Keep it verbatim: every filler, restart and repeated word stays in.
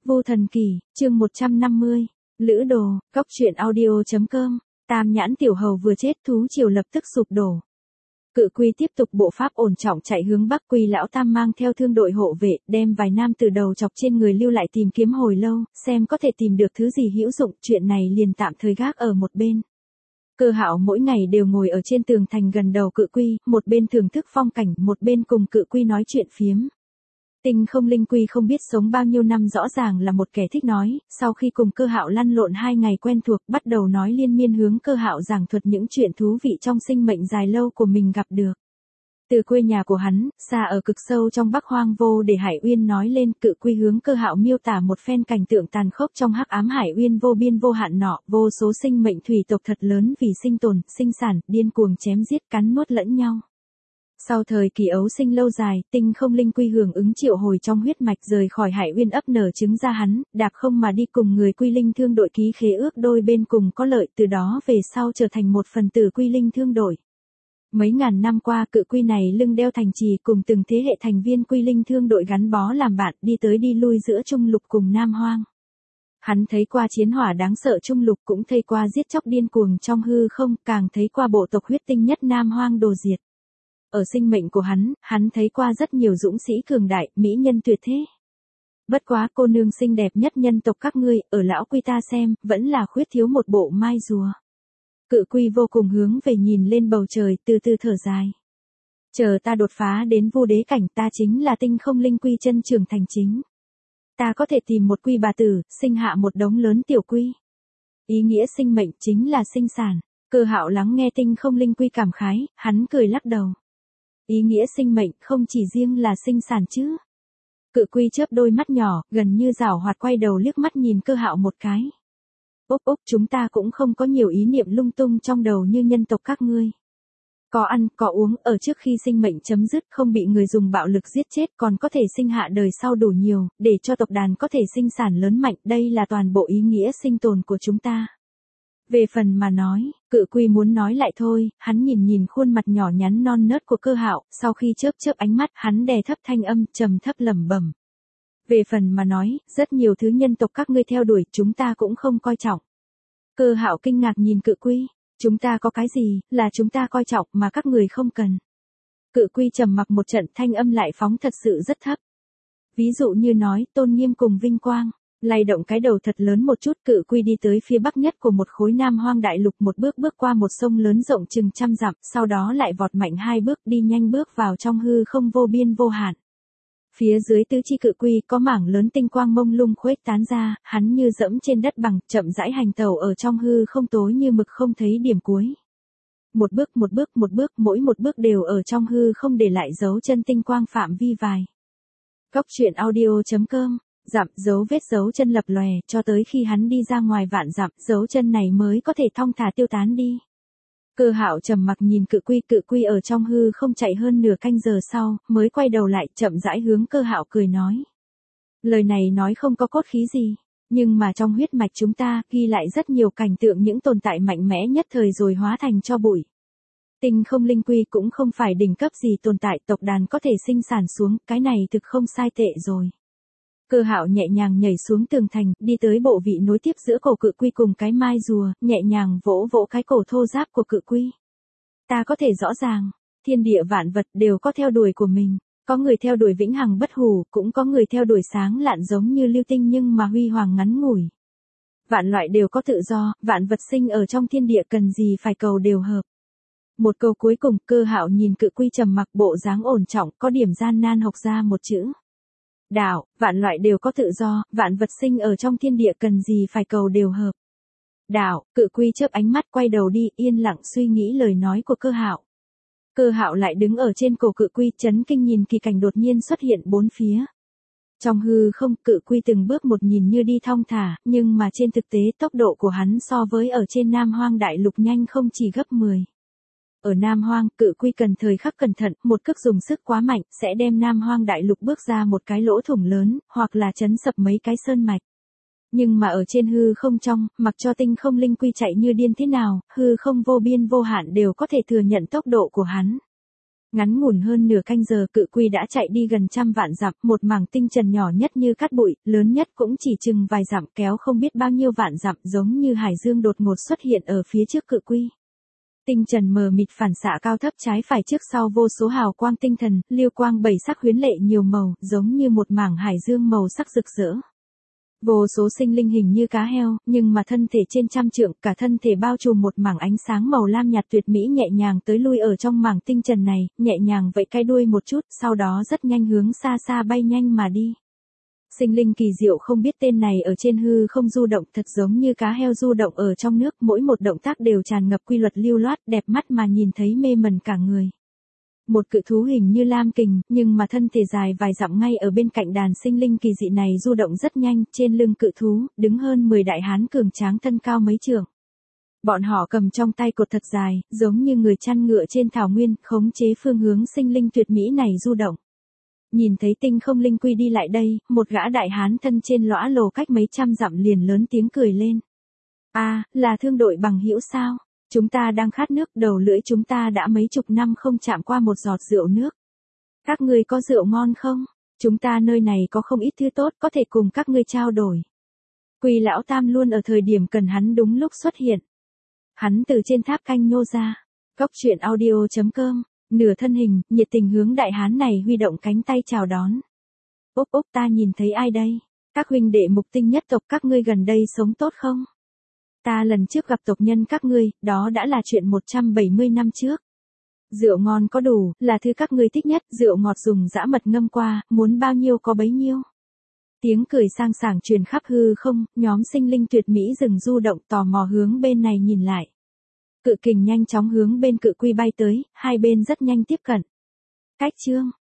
Vô Thần Kỳ, chương một trăm năm mươi. Lữ Đồ, Góc Truyện Audio chấm com. Tam nhãn tiểu hầu vừa chết, thú triều lập tức sụp đổ. Cự Quy tiếp tục bộ pháp ổn trọng chạy hướng bắc. Quy lão tam mang theo thương đội hộ vệ, đem vài nam từ đầu chọc trên người lưu lại tìm kiếm hồi lâu, xem có thể tìm được thứ gì hữu dụng. Chuyện này liền tạm thời gác ở một bên. Cơ Hạo mỗi ngày đều ngồi ở trên tường thành gần đầu Cự Quy, một bên thưởng thức phong cảnh, một bên cùng Cự Quy nói chuyện phiếm. Tinh Không Linh Quy không biết sống bao nhiêu năm, rõ ràng là một kẻ thích nói, sau khi cùng Cơ Hạo lăn lộn hai ngày quen thuộc, bắt đầu nói liên miên hướng Cơ Hạo giảng thuật những chuyện thú vị trong sinh mệnh dài lâu của mình gặp được. Từ quê nhà của hắn, xa ở cực sâu trong Bắc Hoang Vô Để Hải Uyên nói lên, Cự Quy hướng Cơ Hạo miêu tả một phen cảnh tượng tàn khốc trong hắc ám Hải Uyên vô biên vô hạn nọ, vô số sinh mệnh thủy tộc thật lớn vì sinh tồn, sinh sản, điên cuồng chém giết cắn nuốt lẫn nhau. Sau thời kỳ ấu sinh lâu dài, Tinh Không Linh Quy hưởng ứng triệu hồi trong huyết mạch rời khỏi Hải Uyên ấp nở trứng ra hắn, đạp không mà đi cùng người Quy Linh Thương đội ký khế ước đôi bên cùng có lợi, từ đó về sau trở thành một phần tử Quy Linh Thương đội. Mấy ngàn năm qua, Cự Quy này lưng đeo thành trì cùng từng thế hệ thành viên Quy Linh Thương đội gắn bó làm bạn, đi tới đi lui giữa Trung Lục cùng Nam Hoang. Hắn thấy qua chiến hỏa đáng sợ Trung Lục, cũng thấy qua giết chóc điên cuồng trong hư không, càng thấy qua bộ tộc huyết tinh nhất Nam Hoang đồ diệt. Ở sinh mệnh của hắn, hắn thấy qua rất nhiều dũng sĩ cường đại, mỹ nhân tuyệt thế. Bất quá cô nương xinh đẹp nhất nhân tộc các ngươi, ở lão Quy ta xem, vẫn là khuyết thiếu một bộ mai rùa. Cự Quy vô cùng hướng về nhìn lên bầu trời, từ từ thở dài. Chờ ta đột phá đến vô đế cảnh, ta chính là Tinh Không Linh Quy chân trưởng thành chính. Ta có thể tìm một quy bà tử, sinh hạ một đống lớn tiểu quy. Ý nghĩa sinh mệnh chính là sinh sản. Cơ Hạo lắng nghe Tinh Không Linh Quy cảm khái, hắn cười lắc đầu. Ý nghĩa sinh mệnh không chỉ riêng là sinh sản chứ. Cự Quy chớp đôi mắt nhỏ, gần như giảo hoạt quay đầu liếc mắt nhìn Cơ Hạo một cái. Úp úp, chúng ta cũng không có nhiều ý niệm lung tung trong đầu như nhân tộc các ngươi. Có ăn, có uống, ở trước khi sinh mệnh chấm dứt không bị người dùng bạo lực giết chết, còn có thể sinh hạ đời sau đủ nhiều, để cho tộc đàn có thể sinh sản lớn mạnh, đây là toàn bộ ý nghĩa sinh tồn của chúng ta. Về phần mà nói, Cự Quy muốn nói lại thôi, hắn nhìn nhìn khuôn mặt nhỏ nhắn non nớt của Cơ Hạo, sau khi chớp chớp ánh mắt, hắn đè thấp thanh âm, trầm thấp lẩm bẩm. Về phần mà nói, rất nhiều thứ nhân tộc các ngươi theo đuổi, chúng ta cũng không coi trọng. Cơ Hạo kinh ngạc nhìn Cự Quy, chúng ta có cái gì, là chúng ta coi trọng mà các người không cần. Cự Quy trầm mặc một trận, thanh âm lại phóng thật sự rất thấp. Ví dụ như nói, tôn nghiêm cùng vinh quang. Lay động cái đầu thật lớn một chút, Cự Quy đi tới phía bắc nhất của một khối Nam Hoang đại lục, một bước bước qua một sông lớn rộng chừng trăm dặm, sau đó lại vọt mạnh hai bước, đi nhanh bước vào trong hư không vô biên vô hạn. Phía dưới tứ chi Cự Quy có mảng lớn tinh quang mông lung khuếch tán ra, hắn như dẫm trên đất bằng, chậm rãi hành tẩu ở trong hư không tối như mực không thấy điểm cuối. Một bước một bước một bước, mỗi một bước đều ở trong hư không để lại dấu chân tinh quang phạm vi vài. Góc Truyện Audio chấm com. Dặm, dấu vết dấu chân lập lòe, cho tới khi hắn đi ra ngoài vạn dặm, dấu chân này mới có thể thong thả tiêu tán đi. Cơ Hạo trầm mặc nhìn Cự Quy, Cự Quy ở trong hư không chạy hơn nửa canh giờ sau, mới quay đầu lại, chậm rãi hướng Cơ Hạo cười nói. Lời này nói không có cốt khí gì, nhưng mà trong huyết mạch chúng ta, ghi lại rất nhiều cảnh tượng những tồn tại mạnh mẽ nhất thời rồi hóa thành tro bụi. Tinh Không Linh Quy cũng không phải đỉnh cấp gì tồn tại, tộc đàn có thể sinh sản xuống, cái này thực không sai tệ rồi. Cơ Hạo nhẹ nhàng nhảy xuống tường thành, đi tới bộ vị nối tiếp giữa cổ Cự Quy cùng cái mai rùa, nhẹ nhàng vỗ vỗ cái cổ thô ráp của Cự Quy. Ta có thể rõ ràng, thiên địa vạn vật đều có theo đuổi của mình, có người theo đuổi vĩnh hằng bất hủ, cũng có người theo đuổi sáng lạn giống như lưu tinh nhưng mà huy hoàng ngắn ngủi. Vạn loại đều có tự do, vạn vật sinh ở trong thiên địa cần gì phải cầu đều hợp. Một câu cuối cùng, Cơ Hạo nhìn Cự Quy trầm mặc, bộ dáng ổn trọng, có điểm gian nan học ra một chữ. Đạo, vạn loại đều có tự do, vạn vật sinh ở trong thiên địa cần gì phải cầu đều hợp. Đạo, Cự Quy chớp ánh mắt quay đầu đi, yên lặng suy nghĩ lời nói của Cơ Hạo. Cơ Hạo lại đứng ở trên cổ Cự Quy, chấn kinh nhìn kỳ cảnh đột nhiên xuất hiện bốn phía. Trong hư không, Cự Quy từng bước một nhìn như đi thong thả, nhưng mà trên thực tế tốc độ của hắn so với ở trên Nam Hoang đại lục nhanh không chỉ gấp mười. Ở Nam Hoang, Cự Quy cần thời khắc cẩn thận, một cước dùng sức quá mạnh, sẽ đem Nam Hoang đại lục bước ra một cái lỗ thủng lớn, hoặc là chấn sập mấy cái sơn mạch. Nhưng mà ở trên hư không trong, mặc cho Tinh Không Linh Quy chạy như điên thế nào, hư không vô biên vô hạn đều có thể thừa nhận tốc độ của hắn. Ngắn ngủn hơn nửa canh giờ cự quy đã chạy đi gần trăm vạn dặm, một mảng tinh trần nhỏ nhất như cát bụi, lớn nhất cũng chỉ chừng vài dặm kéo không biết bao nhiêu vạn dặm giống như hải dương đột ngột xuất hiện ở phía trước cự quy. Tinh trần mờ mịt phản xạ cao thấp trái phải trước sau vô số hào quang tinh thần, lưu quang bảy sắc huyến lệ nhiều màu, giống như một mảng hải dương màu sắc rực rỡ. Vô số sinh linh hình như cá heo, nhưng mà thân thể trên trăm trượng, cả thân thể bao trùm một mảng ánh sáng màu lam nhạt tuyệt mỹ nhẹ nhàng tới lui ở trong mảng tinh trần này, nhẹ nhàng vẫy cái đuôi một chút, sau đó rất nhanh hướng xa xa bay nhanh mà đi. Sinh linh kỳ diệu không biết tên này ở trên hư không du động thật giống như cá heo du động ở trong nước, mỗi một động tác đều tràn ngập quy luật lưu loát, đẹp mắt mà nhìn thấy mê mẩn cả người. Một cự thú hình như lam kình, nhưng mà thân thể dài vài dặm ngay ở bên cạnh đàn sinh linh kỳ dị này du động rất nhanh, trên lưng cự thú, đứng hơn mười đại hán cường tráng thân cao mấy trượng. Bọn họ cầm trong tay cột thật dài, giống như người chăn ngựa trên thảo nguyên, khống chế phương hướng sinh linh tuyệt mỹ này du động. Nhìn thấy tinh không linh quy đi lại đây, một gã đại hán thân trên lõa lồ cách mấy trăm dặm liền lớn tiếng cười lên. A, à, là thương đội bằng hữu sao? Chúng ta đang khát nước, đầu lưỡi chúng ta đã mấy chục năm không chạm qua một giọt rượu nước. Các ngươi có rượu ngon không? Chúng ta nơi này có không ít thứ tốt có thể cùng các ngươi trao đổi. Quỳ lão tam luôn ở thời điểm cần hắn đúng lúc xuất hiện. Hắn từ trên tháp canh nhô ra. Góc truyện audio chấm com, nửa thân hình, nhiệt tình hướng đại hán này huy động cánh tay chào đón. Úp úp ta nhìn thấy ai đây? Các huynh đệ mục tinh nhất tộc các ngươi gần đây sống tốt không? Ta lần trước gặp tộc nhân các ngươi, đó đã là chuyện một trăm bảy mươi năm trước. Rượu ngon có đủ, là thứ các ngươi thích nhất, rượu ngọt dùng dã mật ngâm qua, muốn bao nhiêu có bấy nhiêu. Tiếng cười sang sảng truyền khắp hư không, nhóm sinh linh tuyệt mỹ dừng du động tò mò hướng bên này nhìn lại. Cự kình nhanh chóng hướng bên cự quy bay tới, hai bên rất nhanh tiếp cận. Cách chương